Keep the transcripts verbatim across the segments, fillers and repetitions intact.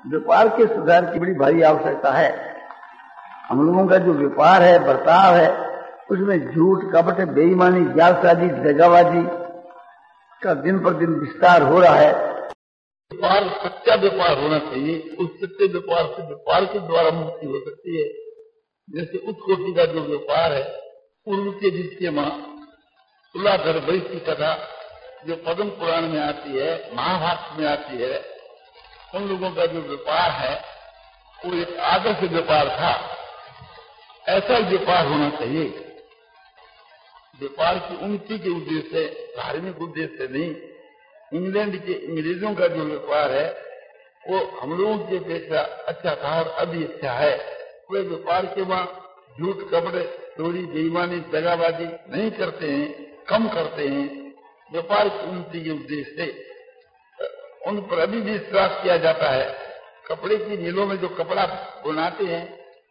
व्यापार के सुधार की बड़ी भारी आवश्यकता है। हम लोगों का जो व्यापार है, बर्ताव है, उसमें झूठ, कपट, बेईमानी, जालसाजी, दगाबाजी का दिन पर दिन विस्तार हो रहा है। व्यापार सच्चा व्यापार होना चाहिए। उस सच्चे व्यापार से व्यापार के द्वारा मुक्ति हो सकती है। जैसे उच्च कोटि का जो व्यापार है, पूर्व के जिसके माँ तुलाधर वैश्य की कथा जो पद्म पुराण में आती है, महाभारत में आती है, उन लोगों का जो व्यापार है वो एक आदर्श व्यापार था। ऐसा व्यापार होना चाहिए। व्यापार की उन्नति के उद्देश्य से, धार्मिक उद्देश्य से नहीं। इंग्लैंड के अंग्रेजों का जो व्यापार है वो हम लोगों की अपेक्षा अच्छा था और अभी अच्छा है। वे व्यापार के वहाँ झूठ, कपड़े, चोरी, बेईमानी, दगाबाजी नहीं करते हैं, कम करते हैं। व्यापार की उन्नति के उद्देश्य से उन पर अभी भी विश्वास किया जाता है। कपड़े की मिलों में जो कपड़ा बनाते हैं,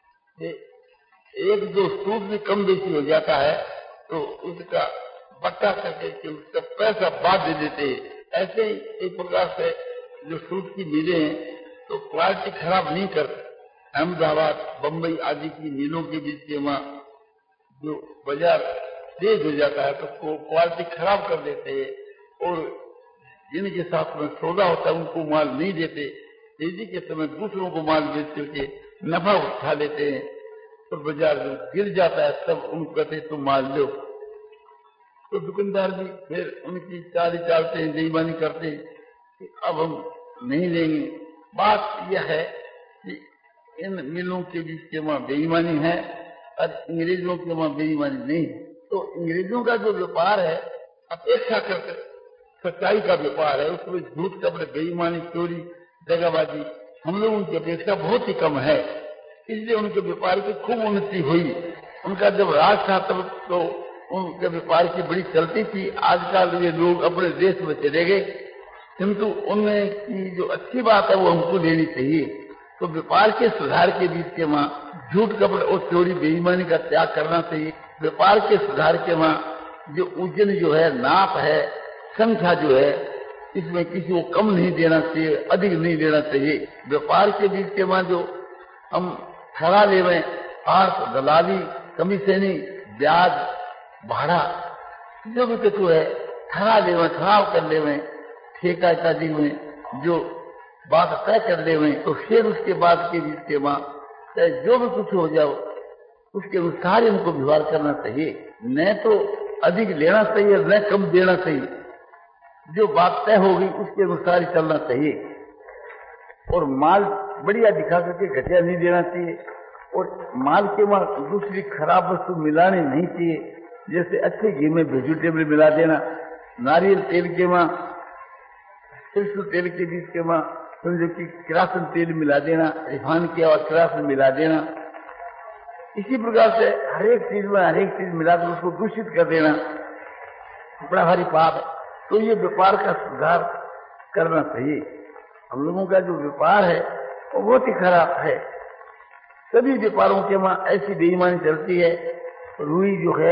एक दो सूट में कम बेची हो जाता है तो उसका बट्टा करके के उसका पैसा बाद दे देते हैं। ऐसे ही एक प्रकार से जो सूट की मिलें हैं तो क्वालिटी खराब नहीं करते। अहमदाबाद, बम्बई आदि की मिलों के बीच के वहाँ जो बाजार तेज हो जाता है तो क्वालिटी खराब कर देते हैं और जिनके साथ में सौदा होता है उनको माल नहीं देते। तेजी के समय दूसरों को माल बेच करके नफा उठा लेते हैं तो बाजार जो गिर जाता है तब उनको कहते तुम माल लो। तो दुकानदार भी फिर उनकी चाली चालते हैं, बेईमानी करते हैं कि अब हम नहीं लेंगे। बात यह है कि इन मिलों के बीच के वहाँ बेईमानी है और अंग्रेजों के वहाँ बेईमानी नहीं है। तो अंग्रेजों का जो व्यापार है अपेक्षा करके सच्चाई का व्यापार है, उसमें झूठ, कपड़े, बेईमानी, चोरी, दगाबाजी हम लोगों की अपेक्षा बहुत ही कम है। इसलिए उनके व्यापार की खूब उन्नति हुई। उनका जब राज था तब तो उनके व्यापार की बड़ी चलती थी। आजकल ये लोग अपने देश में चले गए, किंतु उनमें की जो अच्छी बात है वो हमको लेनी चाहिए। तो व्यापार के सुधार के बीच के वहाँ झूठ, कपड़ और चोरी, बेईमानी का त्याग करना चाहिए। व्यापार के सुधार के वहाँ जो उज्जैन जो है, नाप है, संख्या जो है, इसमें किसी को कम नहीं देना चाहिए, अधिक नहीं देना चाहिए। व्यापार के बीच के वहाँ जो हम ठहरा ले रहे आर्थ, दलाली, कमीशनी, ब्याज, भाड़ा जो भी कुछ है ठहरा ले रहे, ठहराव कर ले रहे, ठेका इत्यादि में जो बात तय कर ले रहे, तो फिर उसके बाद के बीच के वहाँ चाहे जो भी कुछ हो जाओ उसके अनुसार इनको व्यवहार करना चाहिए। न तो अधिक लेना चाहिए, न कम देना चाहिए। जो बात तय होगी उसके अनुसार ही चलना चाहिए। और माल बढ़िया दिखा करके घटिया नहीं देना चाहिए। और माल के वहाँ दूसरी खराब वस्तु मिलानी नहीं चाहिए। जैसे अच्छे घी में वेजिटेबल मिला देना, नारियल तेल के वहाँ सरसों तेल के बीच के वहाँ समझो कि किरासन तेल मिला देना, रिफाइन किया हुआ किरासन मिला देना। इसी प्रकार से हर एक चीज में हर एक चीज मिलाकर उसको दूषित कर देना बड़ा भारी पाप है। तो ये व्यापार का सुधार करना चाहिए। हम लोगों का जो व्यापार है वो बहुत ही खराब है। सभी व्यापारों के वहाँ ऐसी बेईमानी चलती है। रुई जो है,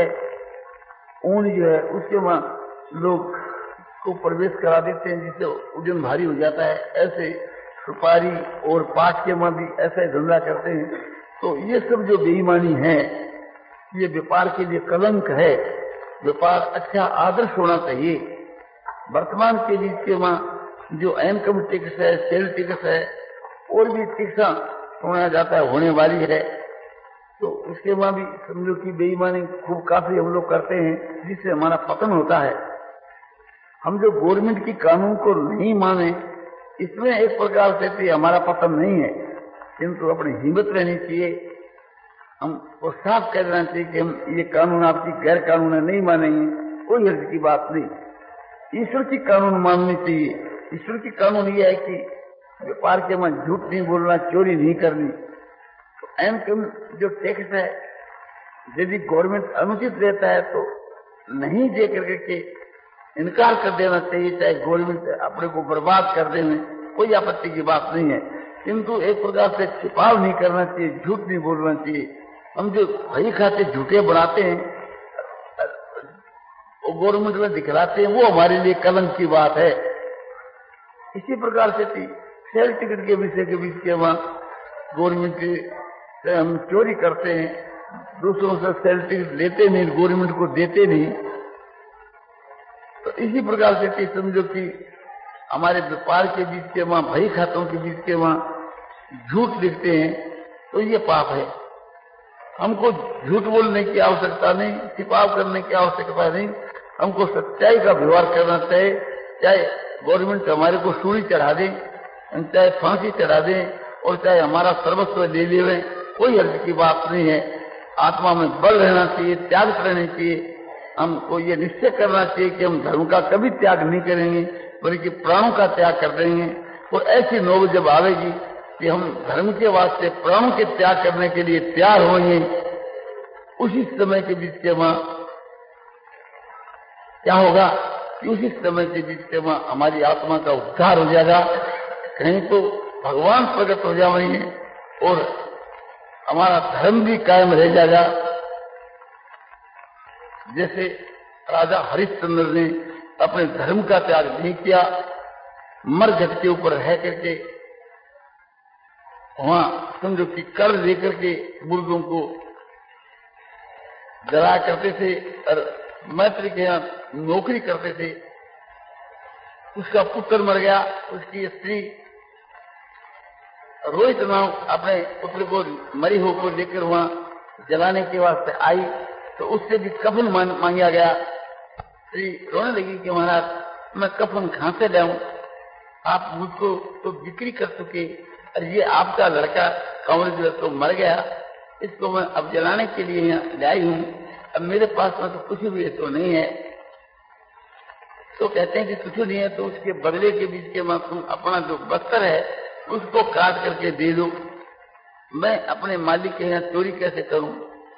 ऊन जो है, उसके वहाँ लोग को प्रवेश करा देते हैं जिससे वजन भारी हो जाता है। ऐसे सुपारी और पाट के वहाँ भी ऐसा ही धंधा करते हैं। तो ये सब जो बेईमानी है ये व्यापार के लिए कलंक है। व्यापार अच्छा आदर्श होना चाहिए। वर्तमान के बीच के वहाँ जो इनकम टैक्स है, सेल टैक्स है और भी टैक्सा सुना जाता है होने वाली है, तो उसके वहाँ भी समझो कि बेईमानी खूब काफी हम लोग करते हैं जिससे हमारा पतन होता है। हम जो गवर्नमेंट की कानून को नहीं माने इसमें एक प्रकार से हमारा पतन नहीं है, किंतु अपनी हिम्मत रहनी चाहिए। हमको साफ कह देना चाहिए कि हम ये कानून आपकी गैर कानून है, नहीं मानेंगे, कोई हर्ज की बात नहीं। ईश्वर की कानून माननी चाहिए। ईश्वर की कानून ये है कि व्यापार के में झूठ नहीं बोलना, चोरी नहीं करनी। तो इनकम जो टैक्स है यदि गवर्नमेंट अनुचित देता है तो नहीं दे करके के इनकार कर देना चाहिए। चाहे गवर्नमेंट अपने को बर्बाद कर देने, कोई आपत्ति की बात नहीं है, किंतु एक प्रकार से छिपाव नहीं करना चाहिए, झूठ नहीं बोलना चाहिए। हम जो भई खाते झूठे बनाते हैं वो गवर्नमेंट में दिखलाते हैं, वो हमारे लिए कलंक की बात है। इसी प्रकार से सेल टिकट के विषय के बीच के वहाँ गवर्नमेंट से हम चोरी करते हैं, दूसरों से सेल टिकट लेते नहीं, गवर्नमेंट को देते नहीं। तो इसी प्रकार से कि समझो कि हमारे व्यापार के बीच के वहाँ, भई खातों के बीच के वहाँ झूठ लिखते हैं, तो ये पाप है। हमको झूठ बोलने की आवश्यकता नहीं, छिपाव करने की आवश्यकता नहीं, हमको सच्चाई का व्यवहार करना चाहिए। चाहे गवर्नमेंट हमारे को सूली चढ़ा दे, चाहे फांसी चढ़ा दे, और चाहे हमारा सर्वस्व ले ले, कोई हर्ज की बात नहीं है। आत्मा में बल रहना चाहिए, त्याग करना चाहिए। हमको ये निश्चय करना चाहिए कि हम धर्म का कभी त्याग नहीं करेंगे, बल्कि प्राणों का त्याग कर देंगे। और ऐसी नौबत जब आवेगी कि हम धर्म के वास्ते प्राणों के त्याग करने के लिए तैयार होंगे, उसी समय के बीच के वहाँ क्या होगा कि उसी समय के बीच के वहाँ हमारी आत्मा का उद्धार हो जाएगा। कहीं तो भगवान प्रकट हो जाएंगे और हमारा धर्म भी कायम रह जाएगा। जैसे राजा हरिश्चंद्र ने अपने धर्म का त्याग नहीं किया, मरघट के ऊपर रह करके वहां समझो कि कर लेकर के मुर्गों को जला करते थे और मैत्री के यहाँ नौकरी करते थे। उसका पुत्र मर गया, उसकी स्त्री रोहित नाम अपने पुत्र को मरी हो को लेकर वहां जलाने के वास्ते आई, तो उससे भी कफन मांगा गया। स्त्री रोने लगी कि महाराज मैं कफन कहां से लाऊं, आप मुझको तो बिक्री कर चुके, और ये आपका लड़का कंवर जो है तो मर गया, इसको मैं अब जलाने के लिए यहाँ लाई हूँ, अब मेरे पास में तो कुछ भी तो नहीं है। तो कहते हैं कि कुछ नहीं है तो उसके बदले के बीच के मैं तुम अपना जो बस्तर है उसको काट करके दे दो, मैं अपने मालिक के यहाँ चोरी कैसे करूं।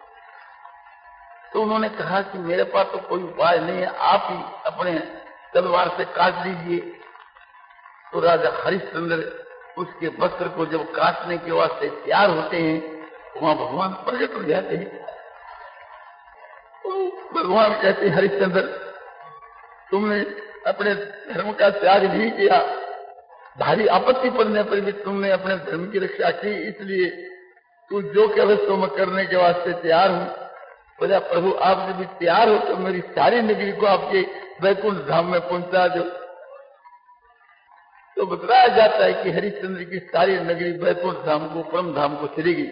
तो उन्होंने कहा कि मेरे पास तो कोई उपाय नहीं है, आप ही अपने तलवार से काट दीजिए। तो राजा हरिश्चंद्र उसके वस्त्र को जब काटने के वास्ते तैयार होते हैं, वहां भगवान प्रकट हो जाते हैं। तो भगवान कहते हैं हरिश्चंद्र तुमने अपने धर्म का त्याग नहीं किया, भारी आपत्ति पड़ने पर भी तुमने अपने धर्म की रक्षा की, इसलिए तू जो कहे तो मैं करने के वास्ते तैयार हूँ। बोला प्रभु आप जब तैयार हो तो मेरी सारी नगरी को आपके वैकुंठ धाम में पहुंचा दो। तो बताया जाता है कि हरिश्चंद्र की सारी नगरी वैकुंठ धाम को, परम धाम को चली गई।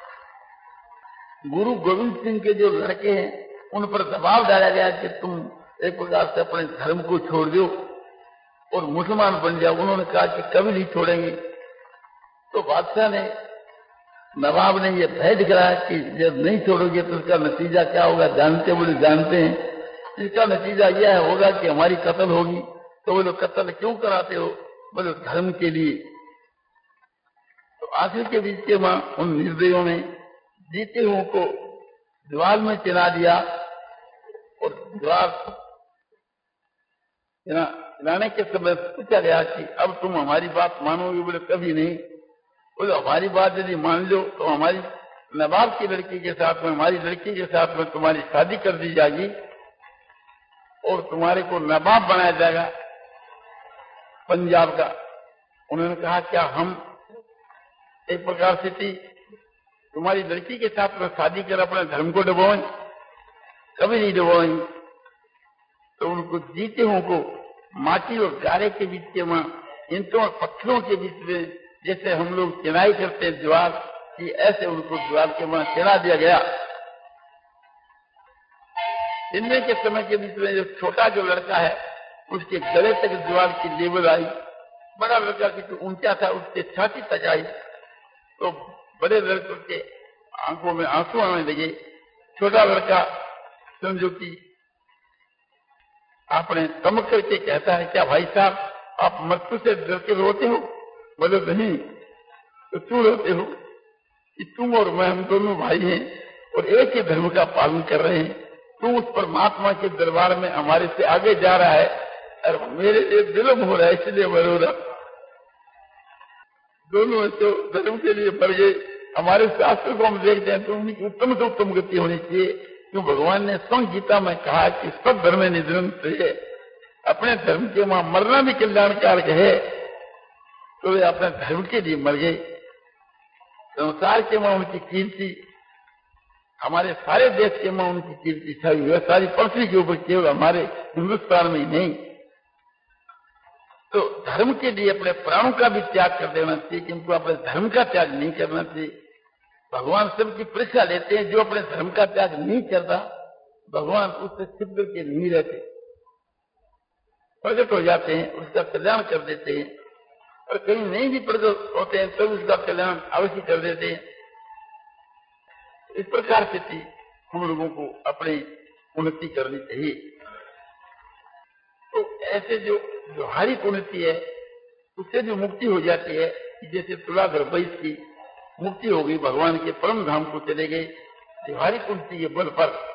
गुरु गोविंद सिंह के जो लड़के हैं उन पर दबाव डाला गया कि तुम एक प्रकार से अपने धर्म को छोड़ दो और मुसलमान बन जाओ। उन्होंने कहा कि कभी नहीं छोड़ेंगे। तो बादशाह ने, नवाब ने यह भय दिखाया कि जब नहीं छोड़ोगे तो इसका नतीजा क्या होगा, जानते बोले जानते हैं। इसका नतीजा यह होगा कि हमारी कत्ल होगी। तो बोले कत्ल क्यों कराते हो, बोले धर्म के लिए। तो आखिर के बीच के वहां उन निर्दयों ने जीते हुओं को दीवार में चिरा दिया और दीवार चिराने के समय पूछा गया कि अब तुम हमारी बात मानोगे, बोले कभी नहीं। बोले हमारी बात यदि मान लो तो हमारी नवाब की लड़की के साथ में, हमारी लड़की के साथ में तुम्हारी शादी कर दी जाएगी और तुम्हारे को नवाब बनाया जाएगा पंजाब का। उन्होंने कहा क्या हम एक प्रकार से थी तुम्हारी लड़की के साथ में शादी कर अपने धर्म को डुबोएं, कभी नहीं डुबोएं। तो उनको जीते हुओं को माटी और गारे के बीच के वहां ईंटों और पत्थरों के बीच में जैसे हम लोग चिनाई करते हैं दीवार की, ऐसे उनको दीवार के वहां चिरा दिया गया। चिन्ने के समय के बीच में जो छोटा जो लड़का है उसके गले तक दीवार की लेवल आई, बड़ा लड़का की जो ऊंचा था उसके छाती तक आई। तो बड़े लड़कों के आंखों में आंसू आने लगे। छोटा लड़का समझो कि आपने चमक करके कहता है क्या भाई साहब आप मृत्यु से डर के रोते हो, बोले नहीं। तो क्यों रोते हो कि तुम और मैं हम दोनों भाई हैं और एक ही धर्म का पालन कर रहे हैं। तुम उस परमात्मा के दरबार में हमारे से आगे जा रहा है और मेरे लिए विलम्ब हो रहा है, इसलिए मैं रो रहा। दोनों तो धर्म के लिए मर गए। हमारे शास्त्र को हम देखते हैं तो उनकी उत्तम से उत्तम गति होनी चाहिए, क्यों भगवान ने स्वयं गीता में कहा कि सब धर्म निधन है, अपने धर्म के वहां मरना भी कल्याणकारक है। तो वे अपने धर्म के लिए मर गए। संसार के मां उनकी कीर्ति, हमारे सारे देश के मां उनकी कीर्ति छाई हुई है, सारी पृथ्वी के ऊपर, केवल हमारे हिंदुस्तान में ही नहीं। तो धर्म के लिए अपने प्राणों का भी त्याग कर देना चाहिए, किंतु अपने धर्म का त्याग नहीं करना चाहिए। भगवान सबकी परीक्षा लेते हैं, जो अपने धर्म का त्याग नहीं करता भगवान उससे छिप करके नहीं रहते, प्रकट हो जाते हैं, उसका कल्याण कर देते हैं। और कहीं नहीं भी प्रकट होते हैं तब उसका कल्याण अवश्य कर देते हैं। इस प्रकार से थी हम लोगों को अपनी उन्नति करनी चाहिए। तो ऐसे जो व्यवहारिक उन्नति है उससे जो मुक्ति हो जाती है, जैसे तुलाधर वैश्य की मुक्ति हो गई, भगवान के परम धाम को चले गए, व्यवहारिक उन्नति के बल पर